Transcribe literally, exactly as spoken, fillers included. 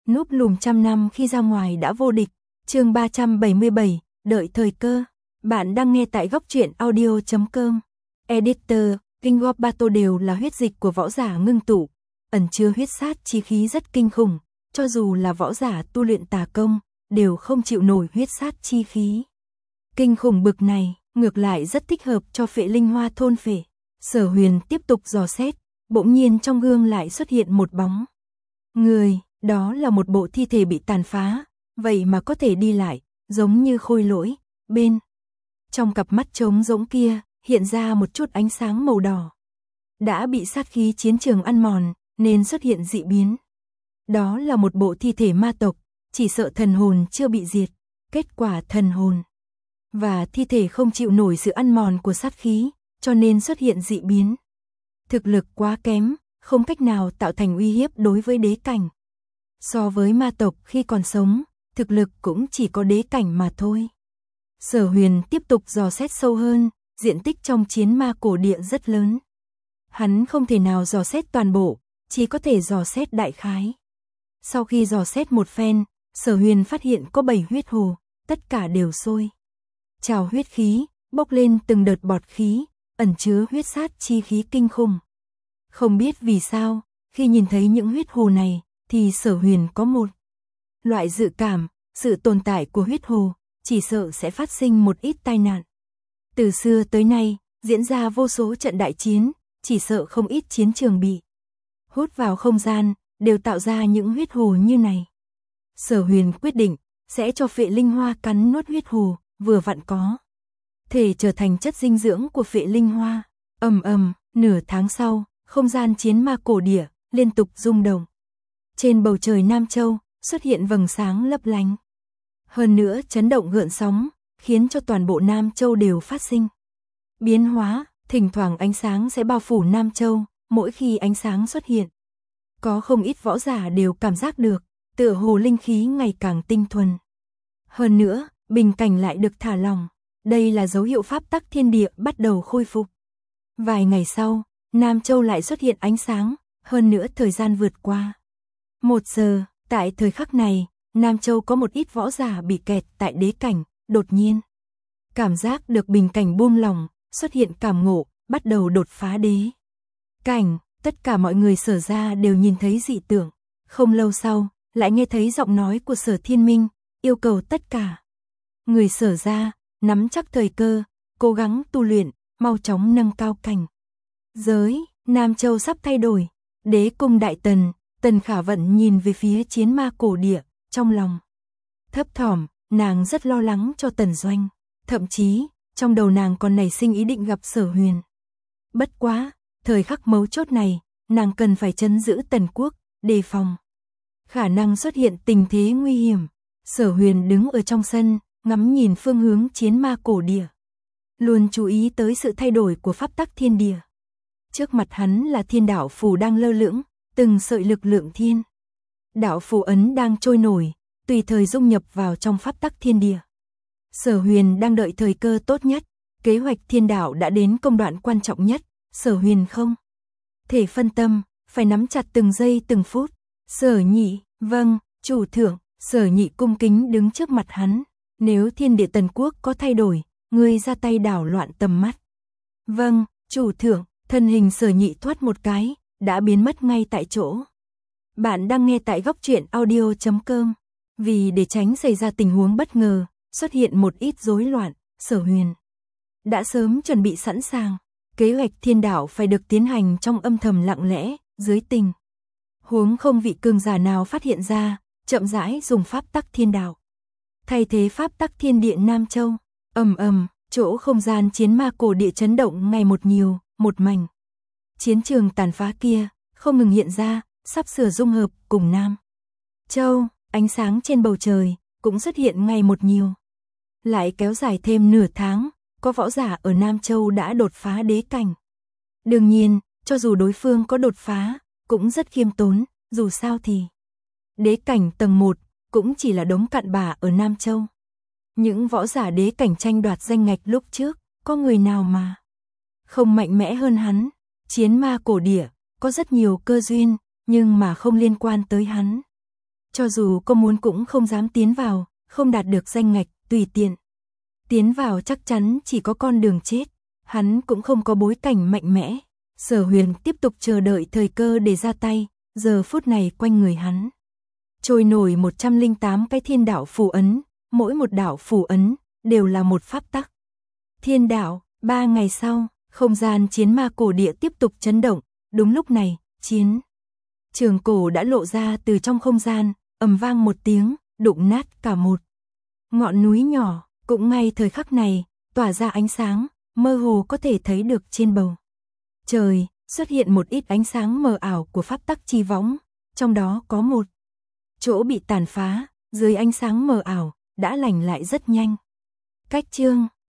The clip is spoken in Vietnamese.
Núp lùm trăm năm khi ra ngoài đã vô địch. Chương ba trăm bảy mươi bảy, đợi thời cơ. Bạn đang nghe tại góc truyện audio chấm com. Editor, King of Battle đều là huyết dịch của võ giả ngưng tụ, ẩn chứa huyết sát chi khí rất kinh khủng, cho dù là võ giả tu luyện tà công, đều không chịu nổi huyết sát chi khí. Kinh khủng bực này, ngược lại rất thích hợp cho Phệ Linh Hoa thôn phệ. Sở Huyền tiếp tục dò xét, bỗng nhiên trong gương lại xuất hiện một bóng người, đó là một bộ thi thể bị tàn phá, vậy mà có thể đi lại, giống như khôi lỗi. Bên trong cặp mắt trống rỗng kia, hiện ra một chút ánh sáng màu đỏ. Đã bị sát khí chiến trường ăn mòn, nên xuất hiện dị biến. Đó là một bộ thi thể ma tộc, chỉ sợ thần hồn chưa bị diệt. Kết quả thần hồn và thi thể không chịu nổi sự ăn mòn của sát khí, cho nên xuất hiện dị biến. Thực lực quá kém, không cách nào tạo thành uy hiếp đối với đế cảnh. So với ma tộc khi còn sống, thực lực cũng chỉ có đế cảnh mà thôi. Sở Huyền tiếp tục dò xét sâu hơn, diện tích trong chiến ma cổ địa rất lớn. Hắn không thể nào dò xét toàn bộ, chỉ có thể dò xét đại khái. Sau khi dò xét một phen, Sở Huyền phát hiện có bảy huyết hồ, tất cả đều sôi trào huyết khí, bốc lên từng đợt bọt khí, ẩn chứa huyết sát chi khí kinh khủng. Không biết vì sao, khi nhìn thấy những huyết hồ này, thì Sở Huyền có một loại dự cảm, sự tồn tại của huyết hồ, chỉ sợ sẽ phát sinh một ít tai nạn. Từ xưa tới nay, diễn ra vô số trận đại chiến, chỉ sợ không ít chiến trường bị hút vào không gian, đều tạo ra những huyết hồ như này. Sở Huyền quyết định, sẽ cho Phệ Linh Hoa cắn nuốt huyết hồ, vừa vặn có thể trở thành chất dinh dưỡng của Phệ Linh Hoa. Ầm ầm, nửa tháng sau, không gian chiến ma cổ địa liên tục rung động. Trên bầu trời Nam Châu xuất hiện vầng sáng lấp lánh. Hơn nữa chấn động gợn sóng, khiến cho toàn bộ Nam Châu đều phát sinh biến hóa, thỉnh thoảng ánh sáng sẽ bao phủ Nam Châu, mỗi khi ánh sáng xuất hiện, có không ít võ giả đều cảm giác được, tựa hồ linh khí ngày càng tinh thuần. Hơn nữa, bình cảnh lại được thả lỏng, đây là dấu hiệu pháp tắc thiên địa bắt đầu khôi phục. Vài ngày sau, Nam Châu lại xuất hiện ánh sáng, hơn nữa thời gian vượt qua một giờ, tại thời khắc này, Nam Châu có một ít võ giả bị kẹt tại đế cảnh, đột nhiên cảm giác được bình cảnh buông lỏng, xuất hiện cảm ngộ, bắt đầu đột phá đế cảnh. Tất cả mọi người Sở ra đều nhìn thấy dị tượng. Không lâu sau, lại nghe thấy giọng nói của Sở Thiên Minh, yêu cầu tất cả người Sở ra nắm chắc thời cơ, cố gắng tu luyện, mau chóng nâng cao cảnh giới. Nam Châu sắp thay đổi. Đế cung Đại Tần, Tần Khả Vận nhìn về phía chiến ma cổ địa, trong lòng thấp thỏm, nàng rất lo lắng cho Tần Doanh, thậm chí trong đầu nàng còn nảy sinh ý định gặp Sở Huyền. Bất quá, thời khắc mấu chốt này, nàng cần phải trấn giữ Tần quốc, đề phòng khả năng xuất hiện tình thế nguy hiểm. Sở Huyền đứng ở trong sân, ngắm nhìn phương hướng chiến ma cổ địa, luôn chú ý tới sự thay đổi của pháp tắc thiên địa. Trước mặt hắn là thiên đạo phù đang lơ lửng, từng sợi lực lượng thiên đạo phù ấn đang trôi nổi, tùy thời dung nhập vào trong pháp tắc thiên địa. Sở Huyền đang đợi thời cơ tốt nhất, kế hoạch thiên đạo đã đến công đoạn quan trọng nhất, Sở Huyền không thể phân tâm, phải nắm chặt từng giây từng phút. Sở Nhị, vâng, chủ thượng. Sở Nhị cung kính đứng trước mặt hắn, nếu thiên địa Tần quốc có thay đổi, ngươi ra tay đảo loạn tầm mắt. Vâng, chủ thượng. Thân hình Sở Nhị thoát một cái, đã biến mất ngay tại chỗ. Bạn đang nghe tại góc truyện audio chấm com. Vì để tránh xảy ra tình huống bất ngờ, xuất hiện một ít rối loạn, Sở Huyền đã sớm chuẩn bị sẵn sàng. Kế hoạch thiên đạo phải được tiến hành trong âm thầm lặng lẽ, dưới tình huống không vị cường giả nào phát hiện ra, chậm rãi dùng pháp tắc thiên đạo thay thế pháp tắc thiên địa Nam Châu. Ầm ầm, chỗ không gian chiến ma cổ địa chấn động ngày một nhiều, một mảnh chiến trường tàn phá kia không ngừng hiện ra, sắp sửa dung hợp cùng Nam Châu. Ánh sáng trên bầu trời cũng xuất hiện ngày một nhiều, lại kéo dài thêm nửa tháng. Có võ giả ở Nam Châu đã đột phá đế cảnh. Đương nhiên, cho dù đối phương có đột phá, cũng rất khiêm tốn, dù sao thì đế cảnh tầng một cũng chỉ là đống cặn bã ở Nam Châu. Những võ giả đế cảnh tranh đoạt danh ngạch lúc trước, có người nào mà không mạnh mẽ hơn hắn. Chiến ma cổ địa có rất nhiều cơ duyên, nhưng mà không liên quan tới hắn. Cho dù có muốn cũng không dám tiến vào, không đạt được danh ngạch, tùy tiện. Tiến vào chắc chắn chỉ có con đường chết, hắn cũng không có bối cảnh mạnh mẽ. Sở Huyền tiếp tục chờ đợi thời cơ để ra tay, giờ phút này quanh người hắn trôi nổi một trăm lẻ tám cái thiên đạo phù ấn, mỗi một đạo phù ấn đều là một pháp tắc. Thiên đạo, ba ngày sau, không gian chiến ma cổ địa tiếp tục chấn động, đúng lúc này, chiến trường cổ đã lộ ra từ trong không gian, ầm vang một tiếng, đụng nát cả một ngọn núi nhỏ, cũng ngay thời khắc này, tỏa ra ánh sáng, mơ hồ có thể thấy được trên bầu trời, xuất hiện một ít ánh sáng mờ ảo của pháp tắc chi võng, trong đó có một chỗ bị tàn phá, dưới ánh sáng mờ ảo, đã lành lại rất nhanh. Cách chương